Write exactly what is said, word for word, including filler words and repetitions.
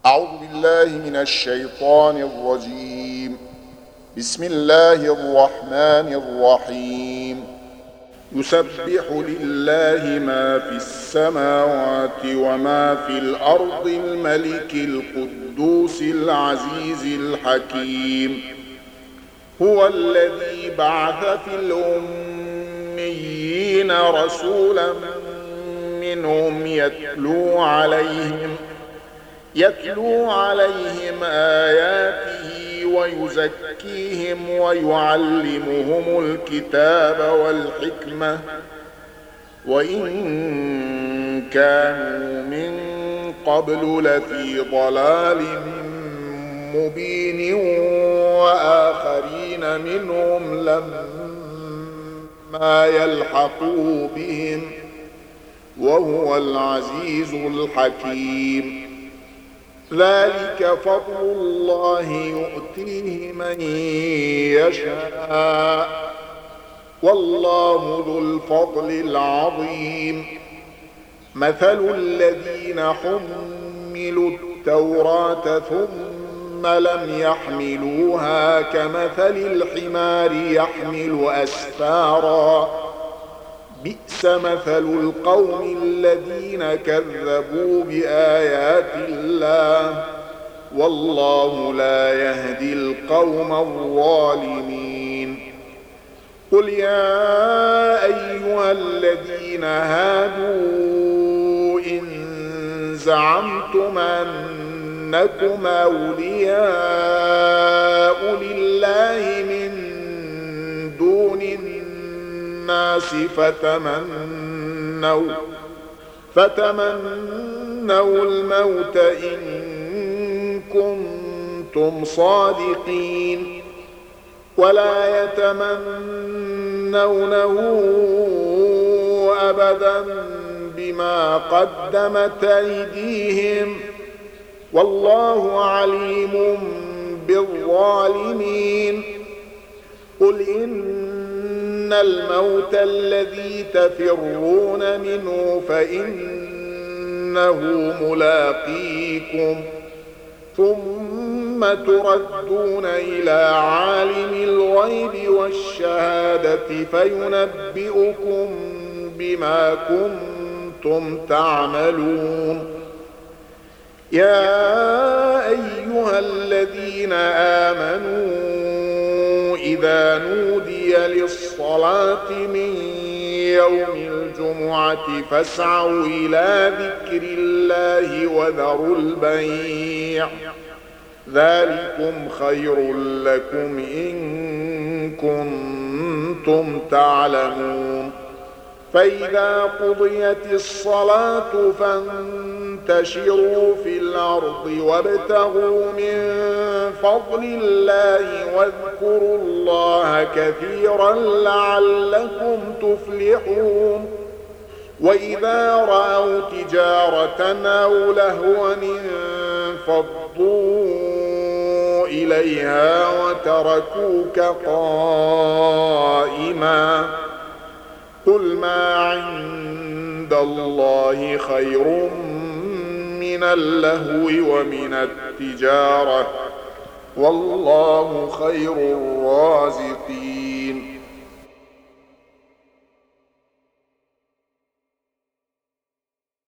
أعوذ بالله من الشيطان الرجيم. بسم الله الرحمن الرحيم. يسبح لله ما في السماوات وما في الأرض الملك القدوس العزيز الحكيم. هو الذي بعث في الأميين رسولا منهم يتلو عليهم يتلو عليهم آياته ويزكيهم ويعلمهم الكتاب والحكمة وإن كانوا من قبل لفي ضلال مبين وآخرين منهم لما يلحقوا بهم وهو العزيز الحكيم. ذلك فضل الله يؤتيه من يشاء والله ذو الفضل العظيم. مثل الذين حملوا التوراة ثم لم يحملوها كمثل الحمار يحمل أسفارا بئس مثل القوم الذين كذبوا بآيات الله والله لا يهدي القوم الظالمين. قل يا أيها الذين هادوا إن زعمتم أنكم أولياء لله من دون الناس فتمنوا فتمنوا الموت إن كنتم صادقين ولا يتمنونه أبدا بما قدمت أيديهم والله عليم بالظالمين. قل إن الموت الذي تفرون منه فإنه ملاقيكم ثم تردون إلى عالم الغيب والشهادة فينبئكم بما كنتم تعملون. يا أيها الذين آمنوا إذا نودي للصلاة من يوم الجمعة فاسعوا إلى ذكر الله وذروا البيع ذلكم خير لكم إن كنتم تعلمون. فإذا قضيت الصلاة فانتشروا في الأرض وابتغوا من فضل الله واذكروا الله كثيرا لعلكم تفلحون. وإذا رأوا تجارة أو لهوا انفضوا إليها وتركوك قائما قل ما عند الله خير من اللهو ومن التجارة والله خير الرازقين.